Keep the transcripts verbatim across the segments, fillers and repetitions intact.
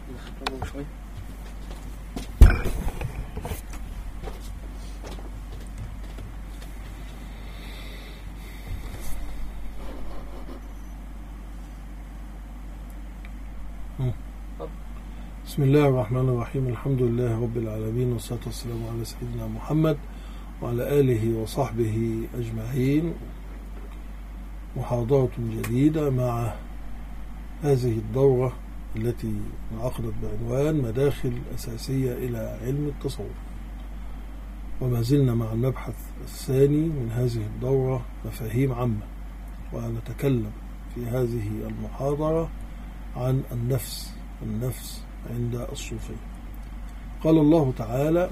بسم الله الرحمن الرحيم. الحمد لله رب العالمين، والصلاة والسلام على سيدنا محمد وعلى آله وصحبه أجمعين. محاضرة جديدة مع هذه الدورة التي انعقدت بعنوان مداخل أساسية إلى علم التصوف، وما زلنا مع المبحث الثاني من هذه الدورة، مفاهيم عامة، ونتكلم في هذه المحاضرة عن النفس النفس عند الصوفية. قال الله تعالى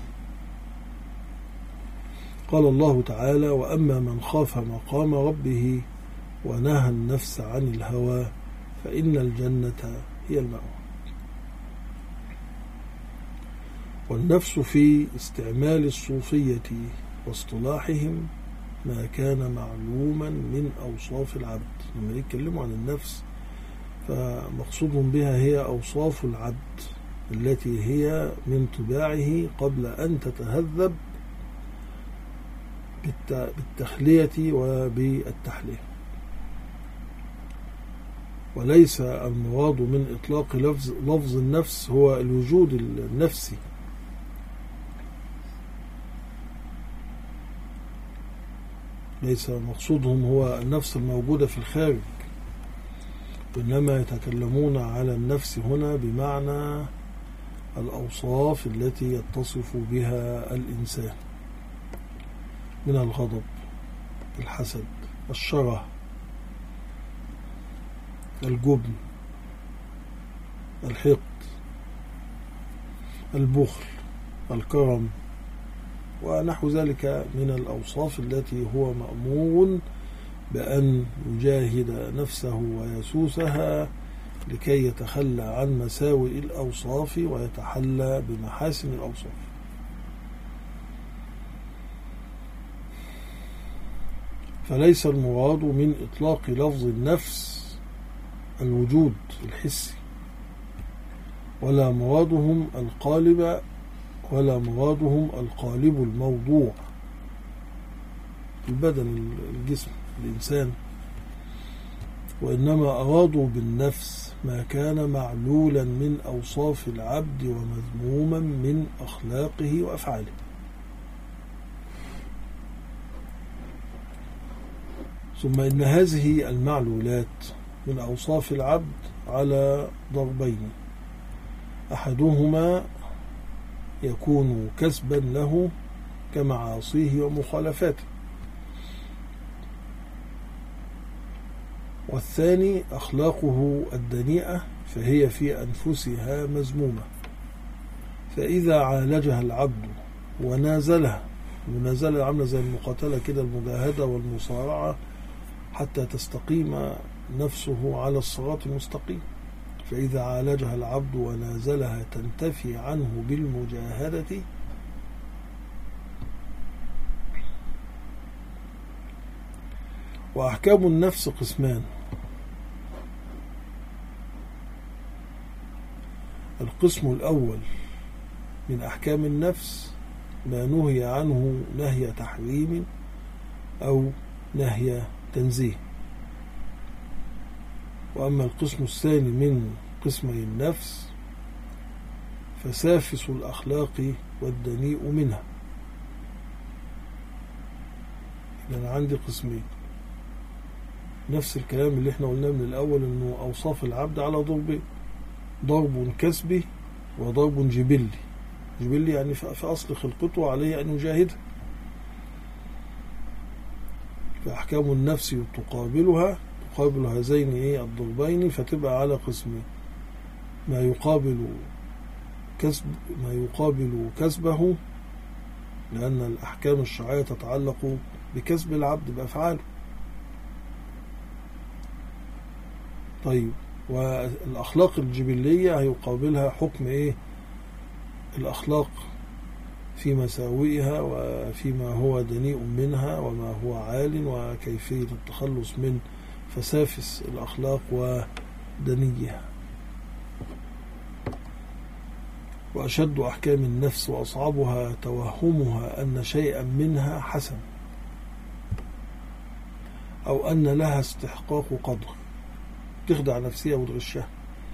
قال الله تعالى وأما من خاف مقام ربه ونهى النفس عن الهوى فإن الجنة هي المأوى. والنفس في استعمال الصوفية واصطلاحهم ما كان معلوما من أوصاف العبد. لما يتكلموا عن النفس فمقصودهم بها هي أوصاف العبد التي هي من طباعه قبل أن تتهذب بالتخلية وبالتحلية، وليس المراد من إطلاق لفظ, لفظ النفس هو الوجود النفسي، ليس مقصودهم هو النفس الموجودة في الخارج، إنما يتكلمون على النفس هنا بمعنى الأوصاف التي يتصف بها الإنسان من الغضب، الحسد، الشره، الجبن، الحقد، البخل، الكرم، ونحو ذلك من الأوصاف التي هو مأمور بأن يجاهد نفسه ويسوسها لكي يتخلى عن مساوئ الأوصاف ويتحلى بمحاسن الأوصاف. فليس المراد من إطلاق لفظ النفس الوجود الحسي، ولا مرادهم القالب ولا مرادهم القالب الموضوع، البدن، الجسم، الإنسان، وإنما أرادوا بالنفس ما كان معلولا من أوصاف العبد ومذموما من أخلاقه وأفعاله. ثم إن هذه المعلولات من أوصاف العبد على ضربين، أحدهما يكون كسبا له كمعاصيه ومخالفاته، والثاني أخلاقه الدنيئة فهي في أنفسها مذمومة، فإذا عالجها العبد ونازلها، المنازلة عاملة زي المقاتلة كده، المجاهدة والمصارعة حتى تستقيم نفسه على الصراط المستقيم، فإذا عالجها العبد ونازلها تنتفي عنه بالمجاهدة وأحكام النفس قسمان: القسم الأول من أحكام النفس ما نهي عنه نهي تحريم أو نهي تنزيه، وأما القسم الثاني من قسمي النفس فسافس الأخلاق والدنيء منها. أنا عندي قسمين، نفس الكلام اللي احنا قلناه من الأول، أنه أوصاف العبد على ضربين: ضرب كسبي وضرب جبلي. جبلي يعني في أصل خلقته عليه أن يجاهدها، فأحكام النفس تقابلها تقابل هذين إيه الضربين، فتبقى على قسمين: ما يقابل كسب ما يقابل كسبه، لأن الأحكام الشرعية تتعلق بكسب العبد بأفعاله. طيب، والأخلاق الجبلية هيقابلها حكم إيه؟ الأخلاق في مساوئها وفيما هو دنيء منها وما هو عال، وكيفية التخلص من فسافس الأخلاق ودنيها. وأشد أحكام النفس وأصعبها توهمها أن شيئا منها حسن أو أن لها استحقاق قدر. تخدع نفسها وتغشها.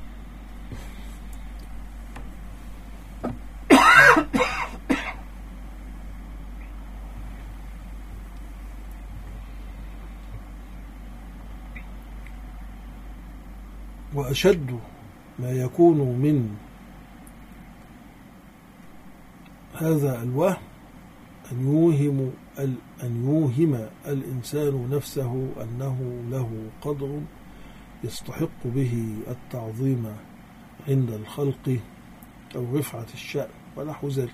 وأشد ما يكون من هذا الوهم أن يوهم أن يوهم الإنسان نفسه أنه له قدر يستحق به التعظيم عند الخلق أو رفعة الشأن ونحو ذلك.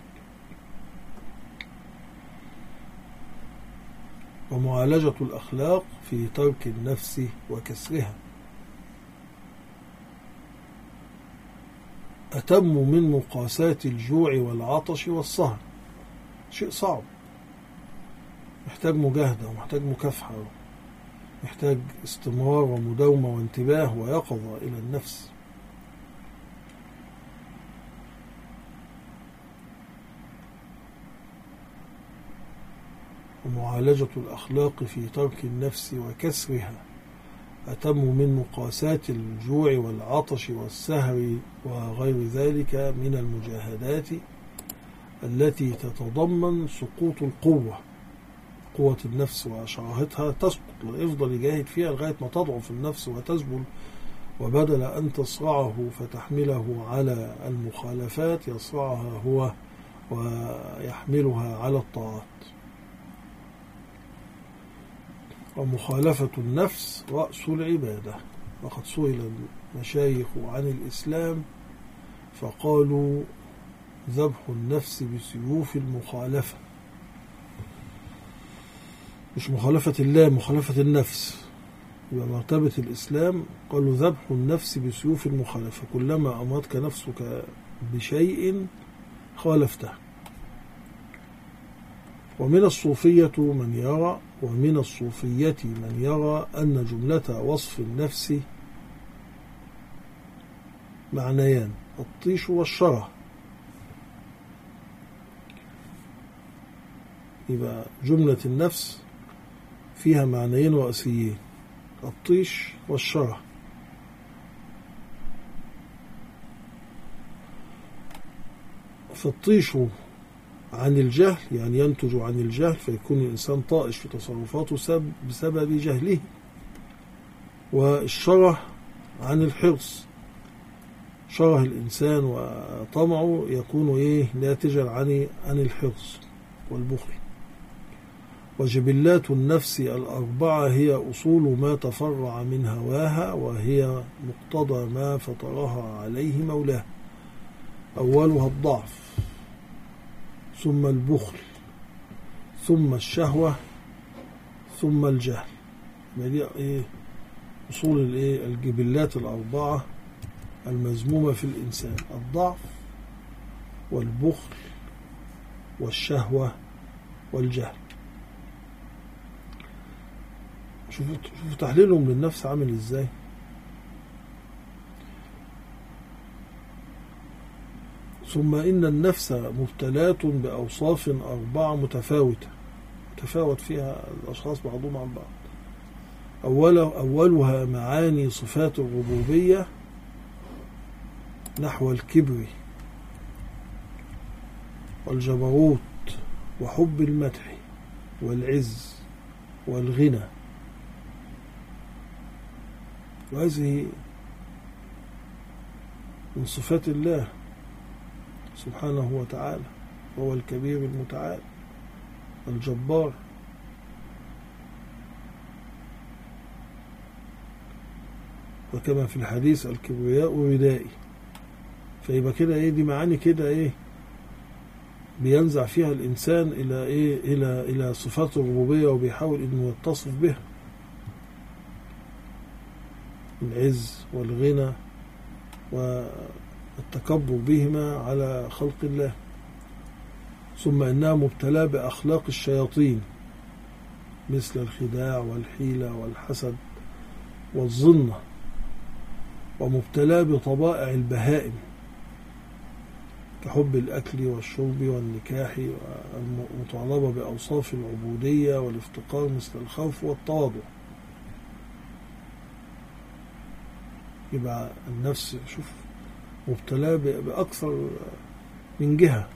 ومعالجة الأخلاق في ترك النفس وكسرها أتم من مقاساة الجوع والعطش والسهر. شيء صعب، محتاج مجاهدة ومحتاج مكافحة، محتاج استمرار ومداومة وانتباه ويقظة إلى النفس. ومعالجة الأخلاق في ترك النفس وكسرها أتم من مقاساة الجوع والعطش والسهر وغير ذلك من المجاهدات التي تتضمن سقوط القوة. قوة النفس وشراهتها تسقط، يفضل يجاهد فيها لغاية ما تضعف النفس وتذبل، وبدل أن تصرعه فتحمله على المخالفات يصرعها هو ويحملها على الطاعات. ومخالفة النفس رأس العبادة. وقد سئل المشايخ عن الإسلام فقالوا ذبح النفس بسيوف المخالفة، مش مخالفة الله، مخالفة النفس. يبقى مرتبة الإسلام قالوا ذبح النفس بسيوف المخالفة، كلما أمرتك نفسك بشيء خالفته. ومن الصوفية من يرى ومن الصوفية من يرى أن جملة وصف النفس معنيان: الطيش والشره. يبقى جملة النفس فيها معنيين رئيسيين: الطيش والشره. فالطيش عن الجهل، يعني ينتج عن الجهل، فيكون الإنسان طائش في تصرفاته بسبب جهله. والشره عن الحرص، شره الإنسان وطمعه يكون إيه ناتجا عن عن الحرص والبخل. وجبلات النفس الأربعة هي أصول ما تفرع من هواها، وهي مقتضى ما فطرها عليه مولاه. أولها الضعف، ثم البخل، ثم الشهوة، ثم الجهل. دي إيه أصول الإيه الجبلات الأربعة المذمومة في الإنسان: الضعف والبخل والشهوة والجهل. شوفوا شوفوا تحليلهم للنفس عامل إزاي. ثم إن النفس مبتلات بأوصاف أربعة متفاوتة، تفاوت فيها الأشخاص بعضهم عن بعض. أول أولها معاني صفات الربوبية نحو الكبر والجبروت وحب المدح والعز والغنى. وهذه من صفات الله سبحانه وتعالى، وهو الكبير المتعال الجبار. وكما في الحديث: الكبرياء ردائي. فيبقى كده ايه دي معاني كده ايه بينزع فيها الإنسان إلى إيه إلى إلى صفات الربوبية، وبيحاول إنه يتصف بها: العز والغنى والتكبر بهما على خلق الله. ثم إنها مبتلاه بأخلاق الشياطين مثل الخداع والحيلة والحسد والظنة، ومبتلاه بطبائع البهائم كحب الأكل والشرب والنكاح، والمطالبة بأوصاف العبودية والافتقار مثل الخوف والتواضع. يبقى النفس شوف مبتلاه بأكثر من جهة،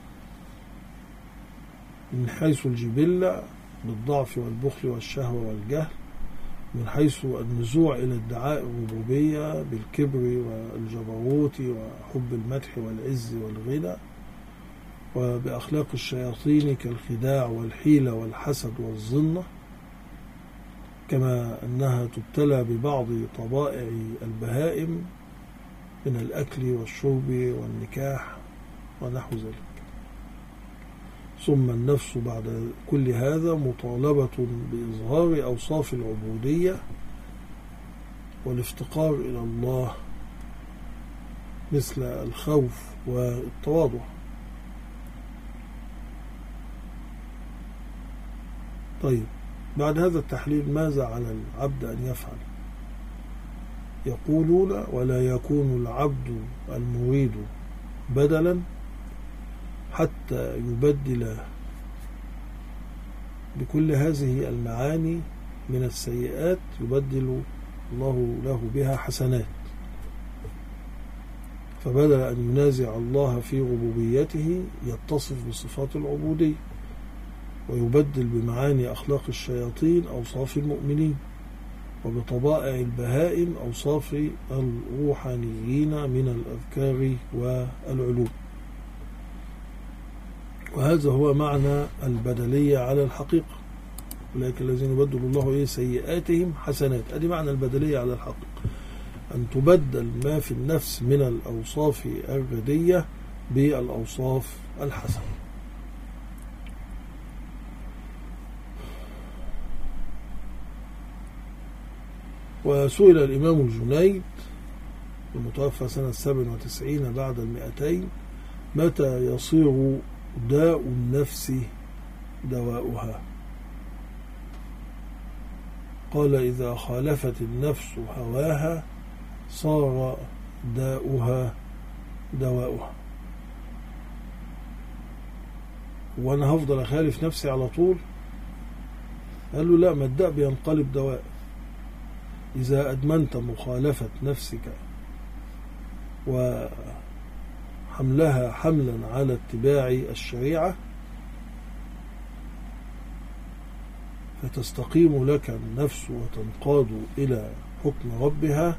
من حيث الجبلة بالضعف والبخل والشهوة والجهل، من حيث النزوع إلى ادعاء الربوبية بالكبر والجبروت وحب المدح والعز والغنى، وبأخلاق الشياطين كالخداع والحيلة والحسد والظنة، كما أنها تبتلى ببعض طبائع البهائم من الأكل والشرب والنكاح ونحو ذلك. ثم النفس بعد كل هذا مطالبة بإظهار أوصاف العبودية والافتقار إلى الله مثل الخوف والتواضع. طيب، بعد هذا التحليل ماذا على العبد أن يفعل؟ يقولون: ولا يكون العبد المريد بدلا حتى يبدل بكل هذه المعاني من السيئات، يبدل الله له بها حسنات. فبدل أن ينازع الله في ربوبيته يتصف بصفات العبودية، ويبدل بمعاني أخلاق الشياطين أوصاف المؤمنين، وبطبائع البهائم أوصاف الروحانيين من الأذكار والعلوم. وهذا هو معنى البدلية على الحقيقة. أولئك الذين يبدل الله إيه سيئاتهم حسنات. هذه معنى البدلية على الحقيقة، أن تبدل ما في النفس من الأوصاف الردية بالأوصاف الحسنة. وسئل الإمام الجنيد المتوفى سنة سبع وتسعين بعد المئتين: متى يصير داء النفس دواؤها؟ قال: إذا خالفت النفس هواها صار داؤها دواؤها. وأنا هفضل أخالف نفسي على طول؟ قال له: لا، ما الداء بينقلب دواء. إذا أدمنت مخالفة نفسك وحملها حملا على اتباع الشريعة فتستقيم لك النفس وتنقاد إلى حكم ربها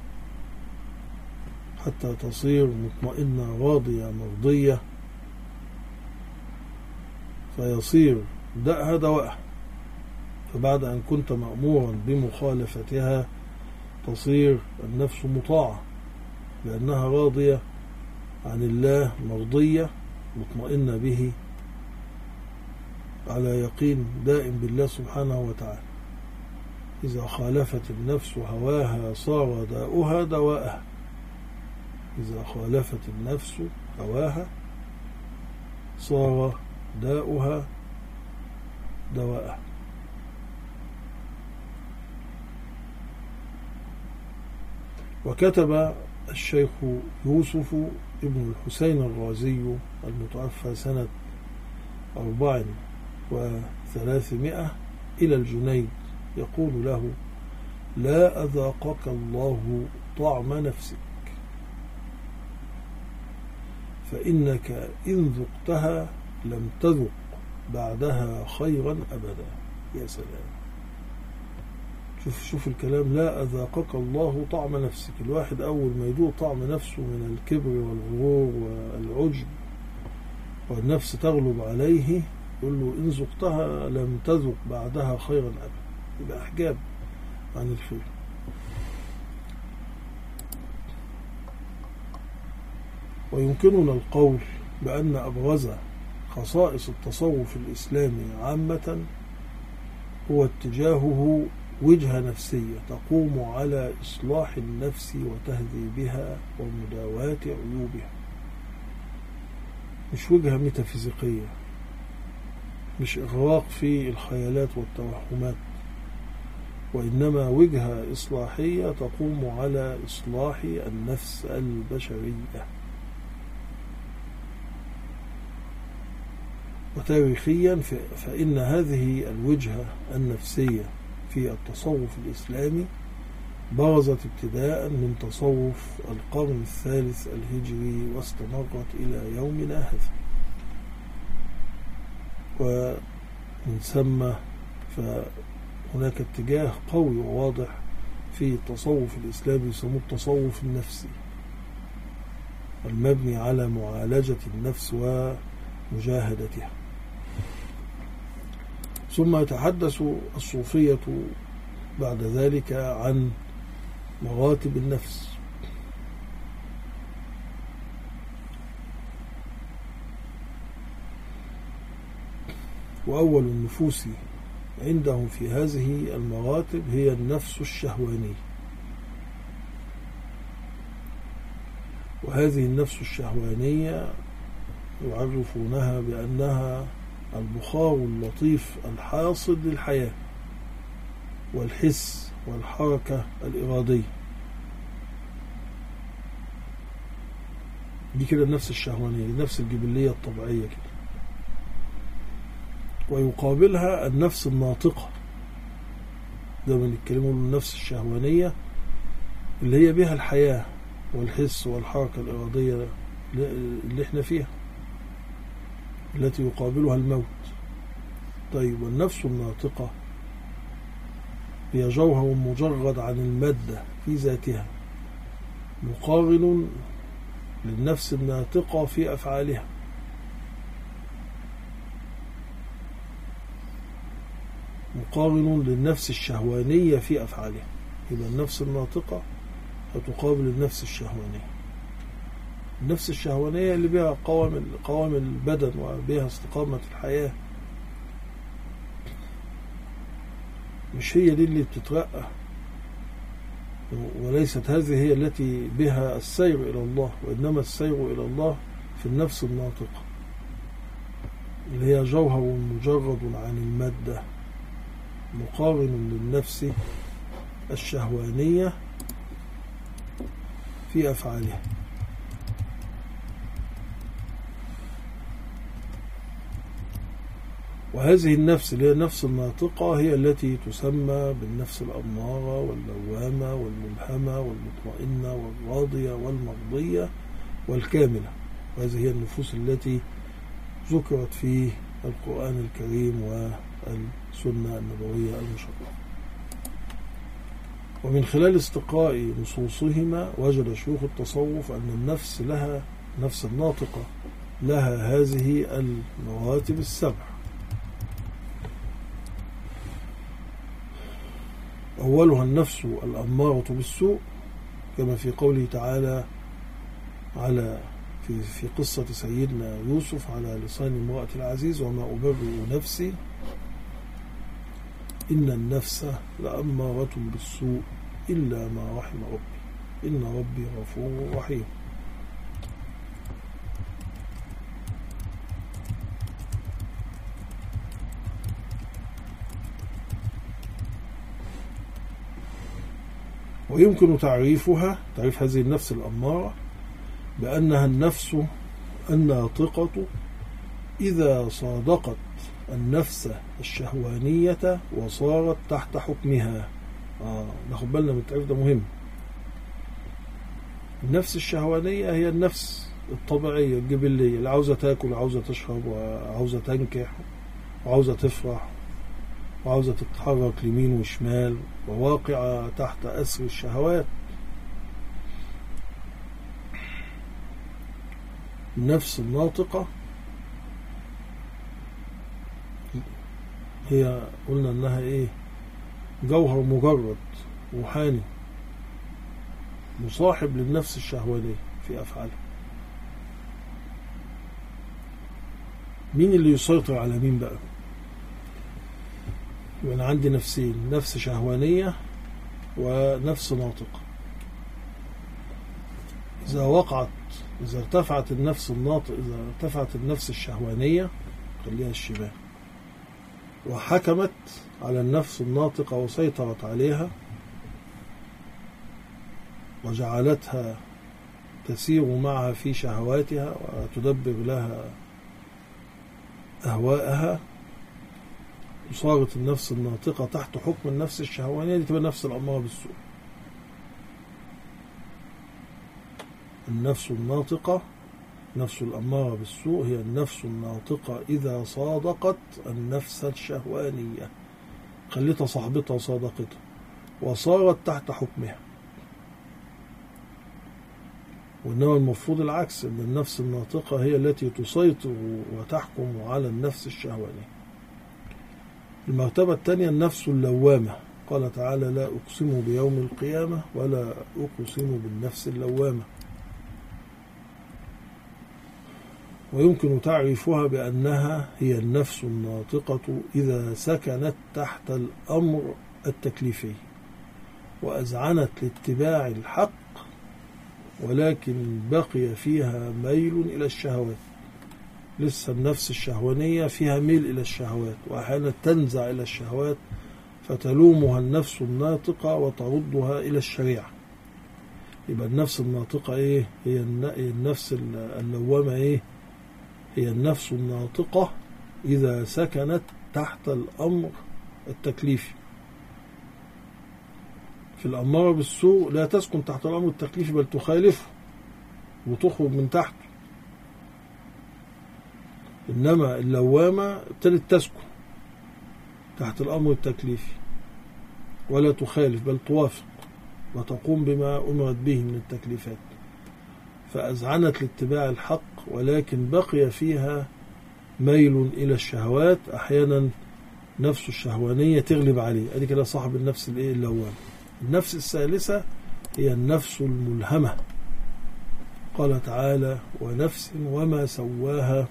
حتى تصير مطمئنة راضية مرضية، فيصير داءها دواءها. فبعد أن كنت مأمورا بمخالفتها تصير النفس مطاعة لأنها راضية عن الله، مرضية مطمئنة به، على يقين دائم بالله سبحانه وتعالى. إذا خالفت النفس هواها صار داؤها دواءها. إذا خالفت النفس هواها صار داؤها دواءها. وكتب الشيخ يوسف ابن الحسين الرازي المتوفى سنة أربع وثلاثمائة إلى الجنيد يقول له: لا أذاقك الله طعم نفسك، فإنك إن ذقتها لم تذق بعدها خيرا أبدا. يا سلام، شوف شوف الكلام. لا أذاقك الله طعم نفسك. الواحد أول ما يذوق طعم نفسه من الكبر والغرور والعجب والنفس تغلب عليه يقول له: إن ذقتها لم تذق بعدها خيرا أبدا. يبقى أحجاب عن الخير. ويمكننا القول بأن أبرز خصائص التصوف الإسلامي عامة هو اتجاهه وجهة نفسية تقوم على إصلاح النفس وتهذيبها ومداواة عيوبها، مش وجهة ميتافيزيقية، مش إغراق في الخيالات والتوهمات، وإنما وجهة إصلاحية تقوم على إصلاح النفس البشرية. وتاريخيا فإن هذه الوجهة النفسية في التصوف الإسلامي برزت ابتداء من تصوف القرن الثالث الهجري واستمرت إلى يومنا هذا. ومن ثم فهناك اتجاه قوي وواضح في التصوف الإسلامي يسموه التصوف النفسي، المبني على معالجة النفس ومجاهدتها. ثم يتحدث الصوفية بعد ذلك عن مراتب النفس، وأول النفوس عندهم في هذه المراتب هي النفس الشهوانية. وهذه النفس الشهوانية يعرفونها بأنها البخار اللطيف الحاصل للحياة والحس والحركة الإرادية. دي كده النفس الشهوانية، النفس الجبلية الطبيعية كده. ويقابلها النفس الناطقة، ده من الكلمة النفس الشهوانية اللي هي بها الحياة والحس والحركة الإرادية اللي احنا فيها، التي يقابلها الموت. طيب، والنفس الناطقة هي جوهر مجرد عن المادة في ذاتها، مقارن للنفس الناطقة في أفعالها. مقارن للنفس الشهوانية في أفعالها. يبقى النفس الناطقة هتقابل النفس الشهوانية. النفس الشهوانية اللي بها قوام قوام البدن وبها استقامة الحياة، مش هي دي اللي بتترقى، وليست هذه هي التي بها السير إلى الله، وإنما السير إلى الله في النفس الناطقة اللي هي جوهر مجرد عن المادة، مقارن للنفس الشهوانية في أفعالها. وهذه النفس اللي هي النفس الناطقة هي التي تسمى بالنفس الأمارة واللوامة والملهمة والمطمئنة والراضية والمرضية والكاملة. وهذه هي النفوس التي ذكرت في القرآن الكريم والسنة النبوية المشرفة. ومن خلال استقراء نصوصهما وجد شيوخ التصوف أن النفس لها نفس الناطقة لها هذه المراتب السبع. أولها النفس الأمارة بالسوء، كما في قوله تعالى على في في قصة سيدنا يوسف على لسان امرأة العزيز: وما أبرئ نفسي إن النفس لأمارة بالسوء إلا ما رحم ربي إن ربي غفور رحيم. ويمكن تعريفها تعريف هذه النفس الأمارة بأنها النفس الناطقة إذا صادقت النفس الشهوانية وصارت تحت حكمها. آه ناخد بالنا من التعريف ده مهم. النفس الشهوانية هي النفس الطبيعية الجبلية اللي عاوزة تاكل وعاوزة تشرب وعاوزة تنكح وعاوزة تفرح وعاوزة تتحرك لمين وشمال وواقعة تحت أسر الشهوات. النفس الناطقة هي قلنا انها ايه؟ جوهر مجرد روحاني مصاحب للنفس الشهوانية في أفعالها. مين اللي يسيطر على مين بقى؟ يبقى أنا عندي نفسين، نفس شهوانية ونفس ناطقة. إذا وقعت إذا ارتفعت النفس الناطقة إذا ارتفعت النفس الشهوانية خليها الشباب وحكمت على النفس الناطقة وسيطرت عليها وجعلتها تسير معها في شهواتها وتدبر لها أهواءها، وصارت النفس الناطقة تحت حكم النفس الشهوانية، دي تبقى النفس الأمارة بالسوء. النفس الناطقة، نفس الأمارة بالسوء، هي النفس الناطقة إذا صادقت النفس الشهوانية، خلتها صاحبتها وصادقتها وصارت تحت حكمها. وإنما المفروض العكس، أن النفس الناطقة هي التي تسيطر وتحكم على النفس الشهوانية. المرتبة الثانية النفس اللوامة، قال تعالى: لا أقسم بيوم القيامة ولا أقسم بالنفس اللوامة. ويمكن تعريفها بأنها هي النفس الناطقة إذا سكنت تحت الأمر التكليفي وأذعنت لاتباع الحق، ولكن بقي فيها ميل إلى الشهوات. لسه النفس الشهوانية فيها ميل إلى الشهوات، وأحيانا تنزع إلى الشهوات فتلومها النفس الناطقة وتردها إلى الشريعة. يبقى النفس الناطقة إيه؟ هي النفس اللوامة إيه؟ هي النفس الناطقة إذا سكنت تحت الأمر التكليفي. في الأمارة بالسوء لا تسكن تحت الأمر التكليفي، بل تخالفه وتخرج من تحته. إنما اللوامة ابتدت تسكن تحت الأمر التكليفي ولا تخالف، بل توافق وتقوم بما أمرت به من التكليفات، فأذعنت لاتباع الحق، ولكن بقي فيها ميل إلى الشهوات. أحيانا نفس الشهوانية تغلب عليه، أدي كده صاحب النفس الإيه؟ اللوامة. النفس الثالثة هي النفس الملهمة، قال تعالى: ونفس وما سواها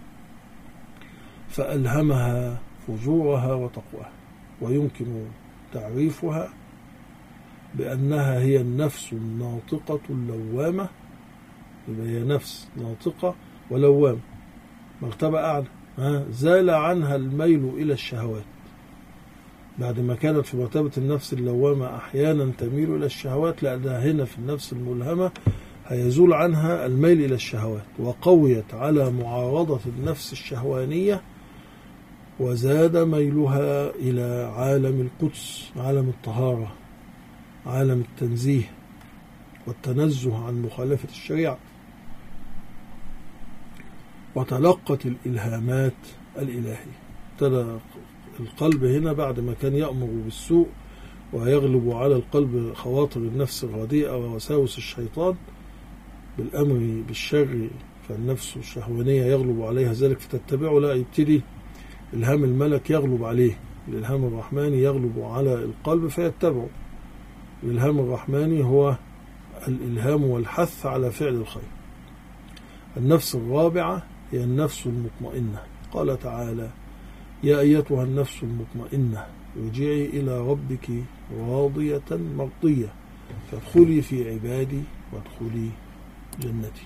فألهمها فجورها وتقواها. ويمكن تعريفها بأنها هي النفس الناطقة اللوامة. يبقى هي نفس ناطقة ولوامة، مرتبة أعلى، زال عنها الميل إلى الشهوات. بعد ما كانت في مرتبة النفس اللوامة أحيانا تميل إلى الشهوات، لأنها هنا في النفس الملهمة هيزول عنها الميل إلى الشهوات، وقويت على معارضة النفس الشهوانية، وزاد ميلها إلى عالم القدس، عالم الطهارة، عالم التنزيه والتنزه عن مخالفة الشريعة. وتلقت الإلهامات الإلهية. ابتدى القلب هنا بعد ما كان يأمر بالسوء ويغلب على القلب خواطر النفس الرديئة ووساوس الشيطان بالأمر بالشر، فالنفس الشهوانية يغلب عليها ذلك فتتبعه، لا يبتدي إلهام الملك يغلب عليه، الإلهام الرحماني يغلب على القلب فيتبعه. الإلهام الرحماني هو الإلهام والحث على فعل الخير. النفس الرابعة هي النفس المطمئنة، قال تعالى: يا أيتها النفس المطمئنة ارجعي إلى ربك راضية مرضية فادخلي في عبادي وادخلي جنتي.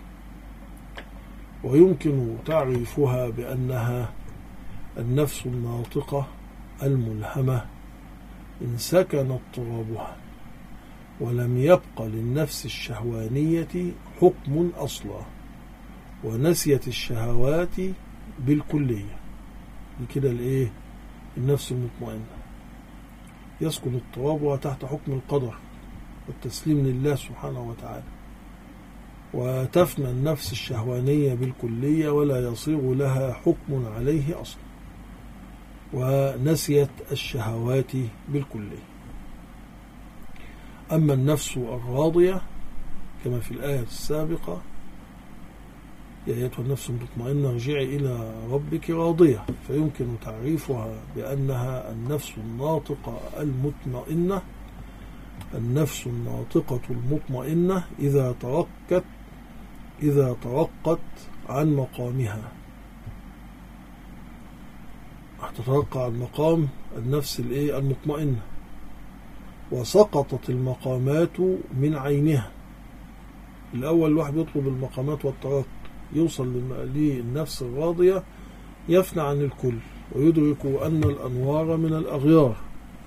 ويمكن تعريفها بأنها النفس الناطقة الملهمة إن سكن اضطرابها ولم يبق للنفس الشهوانية حكم أصلا، ونسيت الشهوات بالكلية. كده الايه؟ النفس المطمئنة يسكن اضطرابها تحت حكم القدر والتسليم لله سبحانه وتعالى، وتفنى النفس الشهوانية بالكلية ولا يصير لها حكم عليه أصلا، ونسيت الشهوات بالكلية. أما النفس الراضية كما في الآية السابقة: يا أيتها النفس المطمئنة ارجعي إلى ربك راضية، فيمكن تعريفها بأنها النفس الناطقة المطمئنة. النفس الناطقة المطمئنة إذا تركت إذا ترقت عن مقامها، هتترقى عن مقام النفس الإيه؟ المطمئنة، وسقطت المقامات من عينها. الأول الواحد يطلب المقامات والترقي، يوصل للنفس الراضية يفنى عن الكل ويدرك أن الأنوار من الأغيار،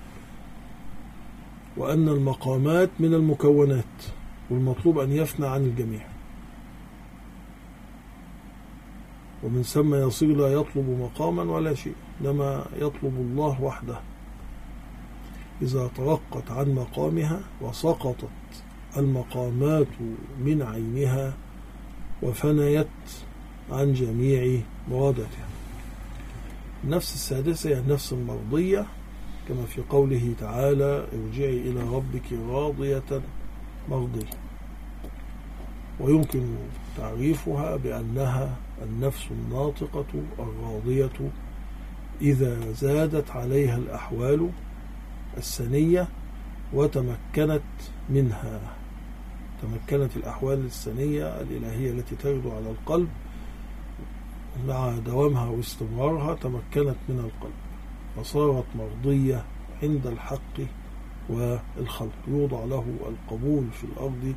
وأن المقامات من المكونات، والمطلوب أن يفنى عن الجميع. ومن ثم يصير لا يطلب مقاما ولا شيء، إنما يطلب الله وحده. إذا ترقت عن مقامها وسقطت المقامات من عينها وفنيت عن جميع مراداتها. النفس السادسة هي النفس المرضية، كما في قوله تعالى: ارجعي إلى ربك راضية مرضية. ويمكن تعريفها بأنها النفس الناطقة الراضية إذا زادت عليها الأحوال السنية وتمكنت منها. تمكنت الأحوال السنية الإلهية التي ترد على القلب مع دوامها واستمرارها، تمكنت من القلب فصارت مرضية عند الحق والخلق، يوضع له القبول في الأرض،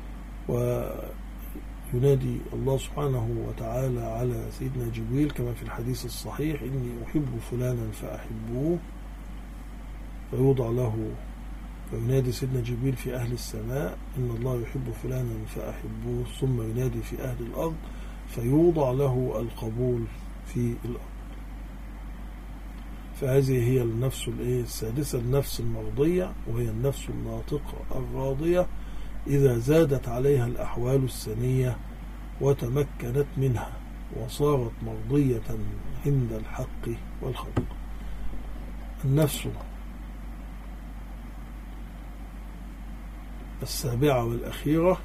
وينادي الله سبحانه وتعالى على سيدنا جبريل كما في الحديث الصحيح: إني أحب فلانا فأحبوه، فيوضع له، فينادي سيدنا جبريل في أهل السماء: إن الله يحب فلانا فأحبوه، ثم ينادي في أهل الأرض فيوضع له القبول في الأرض. فهذه هي النفس السادسة، النفس المرضية، وهي النفس الناطقة الراضية إذا زادت عليها الأحوال السنية وتمكنت منها وصارت مرضية عند الحق والخلق. النفس السابعة والأخيرة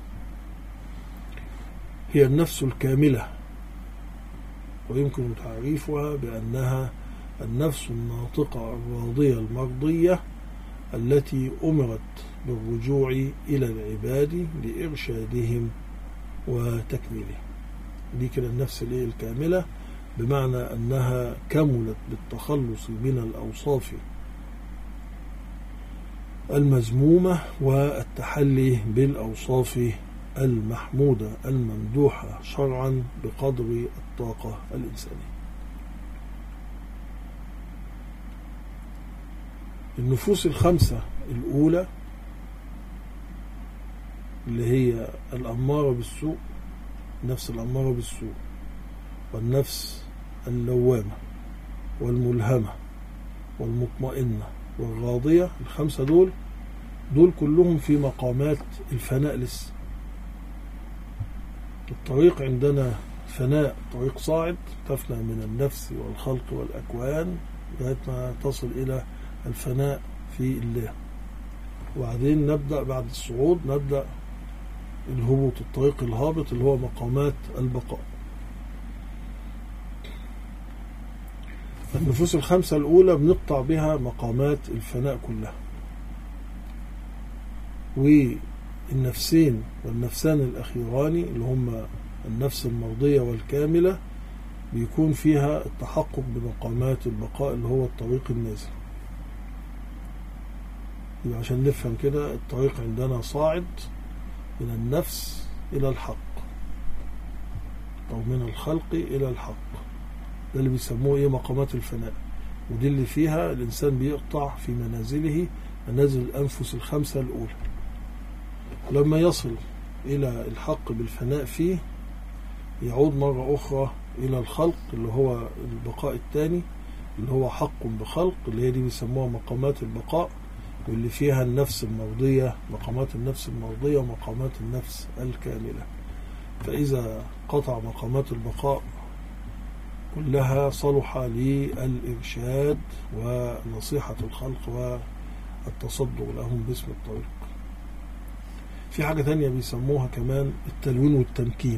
هي النفس الكاملة، ويمكن تعريفها بأنها النفس الناطقة الراضية المرضية التي أمرت بالرجوع إلى العباد لإرشادهم وتكميلهم. دي كده النفس الكاملة، بمعنى أنها كملت بالتخلص من الأوصاف المذمومة والتحلي بالأوصاف المحمودة الممدوحة شرعا بقدر الطاقة الإنسانية. النفوس الخمسة الأولى اللي هي الأمارة بالسوء، النفس الأمارة بالسوء، والنفس اللوامة، والملهمة، والمطمئنة، والراضية، الخمسة دول دول كلهم في مقامات الفناء لسه. الطريق عندنا فناء، طريق صاعد، تفنى من النفس والخلق والأكوان لغاية ما تصل إلى الفناء في الله، وبعدين نبدأ بعد الصعود نبدأ الهبوط، الطريق الهابط اللي هو مقامات البقاء. النفوس الخمسة الأولى بنقطع بها مقامات الفناء كلها، والنفسين والنفسان الأخيران اللي هم النفس المرضية والكاملة بيكون فيها التحقق بمقامات البقاء اللي هو الطريق النازل. عشان نفهم كده، الطريق عندنا صاعد من النفس إلى الحق، أو من الخلق إلى الحق، ده اللي بيسموه إيه؟ مقامات الفناء. ودي اللي فيها الإنسان بيقطع في منازله، منازل الأنفس الخمسة الأولى. لما يصل إلى الحق بالفناء فيه يعود مرة أخرى إلى الخلق اللي هو البقاء الثاني، اللي هو حق بخلق، اللي هي دي بيسموها مقامات البقاء، واللي فيها النفس المرضية، مقامات النفس المرضية ومقامات النفس الكاملة. فإذا قطع مقامات البقاء كلها صلح للإرشاد ونصيحة الخلق والتصدق لهم باسم الطريق. في حاجة تانية بيسموها كمان التلوين والتمكين،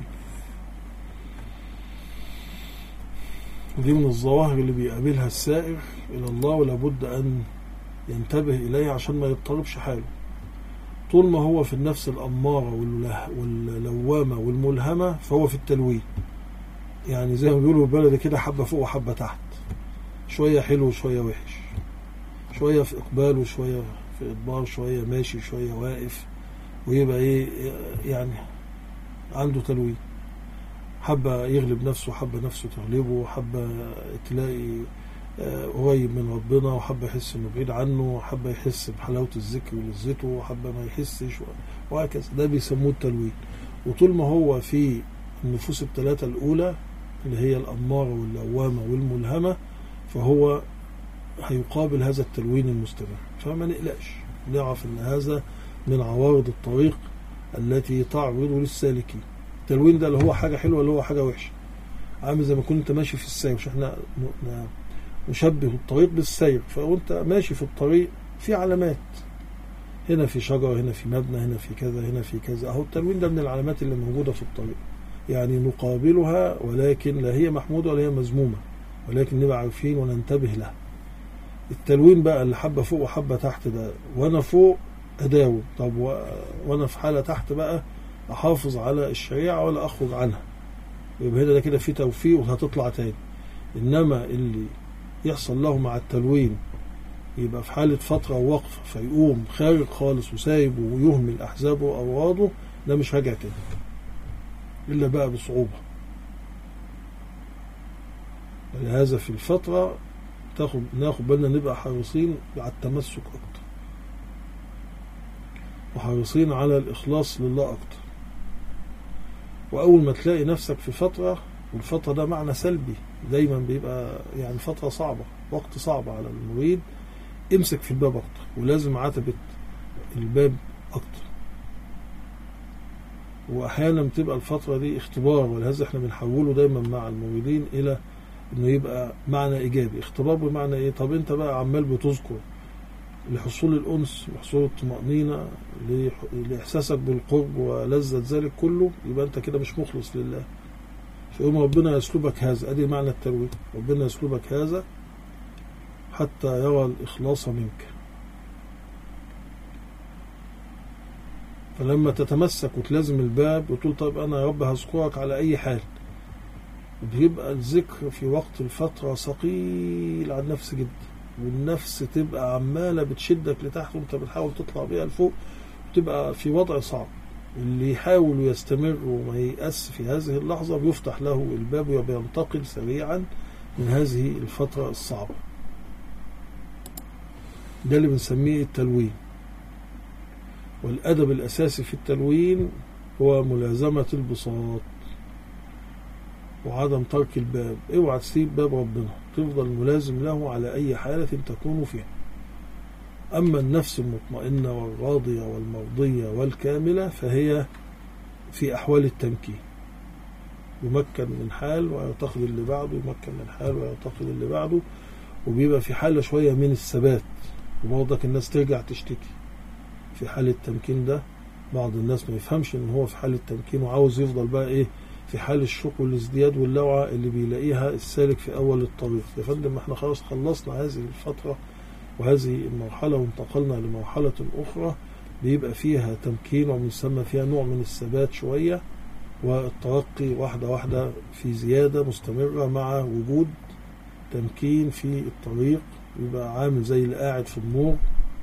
ودي من الظواهر اللي بيقابلها السائر إلى الله ولابد أن ينتبه إليه عشان ما يضطربش حاله. طول ما هو في النفس الأمارة واللوامة والملهمة فهو في التلوين، يعني زي ما بيقولوا البلد كده، حبة فوق وحبة تحت، شوية حلو وشوية وحش، شوية في إقبال وشوية في إدبار، شوية ماشي شوية واقف، ويبقى إيه يعني عنده تلوين. حبة يغلب نفسه، حبة نفسه تغلبه، حبة تلاقي قريب من ربنا، وحبة يحس انه بعيد عنه، وحبة يحس بحلاوة الذكر ولذته، وحبة ما يحسش، وهكذا. ده بيسموه التلوين. وطول ما هو في النفوس الثلاثة الأولى اللي هي الأمارة واللوامة والملهمة، فهو هيقابل هذا التلوين المستمر. فما نقلقش، نعرف أن هذا من عوارض الطريق التي تعرض للسالكين. التلوين ده اللي هو حاجة حلوة اللي هو حاجة وحشة، عامل زي ما كنت ماشي في السير. مش احنا نشبه الطريق بالسير، فوانت ماشي في الطريق في علامات، هنا في شجرة، هنا في مبنى، هنا في كذا، هنا في كذا. اهو التلوين ده من العلامات اللي موجودة في الطريق، يعني نقابلها، ولكن لا هي محمودة ولا هي مذمومة، ولكن نبقى عارفين وننتبه لها. التلوين بقى اللي حبة فوق وحبة تحت ده، وانا فوق اداوم، طب وانا في حالة تحت بقى احافظ على الشريعة ولا اخرج عنها، يبقى هنا ده كده في توفيق وهتطلع تاني. انما اللي يحصل له مع التلوين يبقى في حالة فترة ووقف فيقوم خارج خالص وسايبه ويهمل أحزابه وأوراده، ده مش راجع تاني إلا بقى بصعوبة. ولهذا في الفترة تاخد ناخد بالنا نبقى حريصين على التمسك أكتر، وحريصين على الإخلاص لله أكتر. وأول ما تلاقي نفسك في فترة، والفترة ده معنى سلبي دايما بيبقى يعني فترة صعبة، وقت صعب على المريد، امسك في الباب أكتر، ولازم عتبة الباب أكتر. وأحيانا بتبقى الفترة دي اختبار، ولهذا احنا بنحوله دايما مع المريدين إلى إنه يبقى معنى إيجابي. اختبار بمعنى إيه؟ طب أنت بقى عمال بتذكر لحصول الأنس وحصول الطمأنينة، لإحساسك بالقرب ولذة ذلك كله، يبقى أنت كده مش مخلص لله. فيقوم ربنا يسلبك هذا، أدي معنى التلوين، ربنا يسلبك هذا حتى يرى الإخلاص منك. فلما تتمسك وتلازم الباب وتقول طيب أنا يا رب هذكرك على أي حال، بيبقى الذكر في وقت الفترة ثقيل على النفس جدا، والنفس تبقى عمالة بتشدك لتحت وانت بتحاول تطلع بيها لفوق، وتبقى في وضع صعب. اللي يحاول يستمر وما ييأس في هذه اللحظة بيفتح له الباب وبينتقل سريعا من هذه الفترة الصعبة. ده اللي بنسميه التلوين. والأدب الأساسي في التلوين هو ملازمة البساط وعدم ترك الباب. اوعى تسيب باب ربنا، تفضل ملازم له على أي حالة تكون فيها. أما النفس المطمئنة والراضية والمرضية والكاملة فهي في أحوال التمكين، يمكن من حال ويعتقد اللي بعده، يمكن من حال ويعتقد اللي بعده، وبيبقى في حالة شوية من الثبات. وبرضك الناس ترجع تشتكي في حال التمكين ده. بعض الناس ما يفهمش ان هو في حال التمكين وعاوز يفضل بقى ايه في حال الشوق والازدياد واللوعة اللي بيلاقيها السالك في اول الطريق. يا فندم ما احنا خلاص خلصنا هذه الفترة وهذه المرحلة وانتقلنا لمرحلة اخرى بيبقى فيها تمكين ومسمى فيها نوع من الثبات شوية، والترقي واحدة واحدة في زيادة مستمرة مع وجود تمكين في الطريق. يبقى عامل زي اللي قاعد في النور،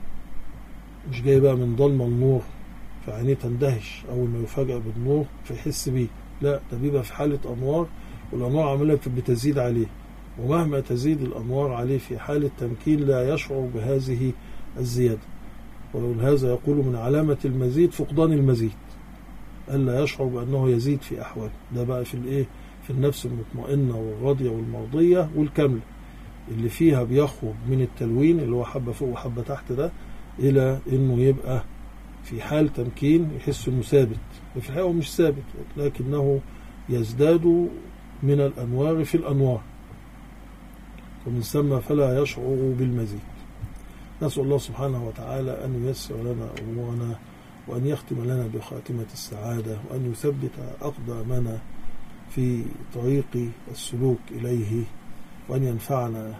مش جاي بقى من ضلمة النور فعينيه تندهش أول ما يفاجأ بالنور فيحس بيه، لا ده بيبقى في حالة أنوار، والأنوار عمالة بتزيد عليه، ومهما تزيد الأنوار عليه في حالة تمكين لا يشعر بهذه الزيادة. ولهذا يقول من علامة المزيد فقدان المزيد، ألا يشعر بأنه يزيد في أحواله. ده بقى في الإيه؟ في النفس المطمئنة والراضية والمرضية والكاملة، اللي فيها بيخرج من التلوين اللي هو حبة فوق وحبة تحت ده إلى إنه يبقى في حال تمكين يحس إنه ثابت. في الحقيقة هو مش ثابت، لكنه يزداد من الأنوار في الأنوار، ومن ثم فلا يشعر بالمزيد. نسأل الله سبحانه وتعالى أن ييسر لنا أمورنا، وأن يختم لنا بخاتمة السعادة، وأن يثبت أقدامنا في طريق السلوك إليه، وأن ينفعنا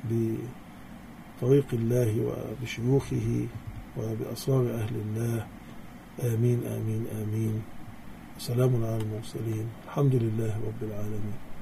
بطريق الله وبشيوخه وبأسرار أهل الله. آمين آمين آمين. سلام على المرسلين، الحمد لله رب العالمين.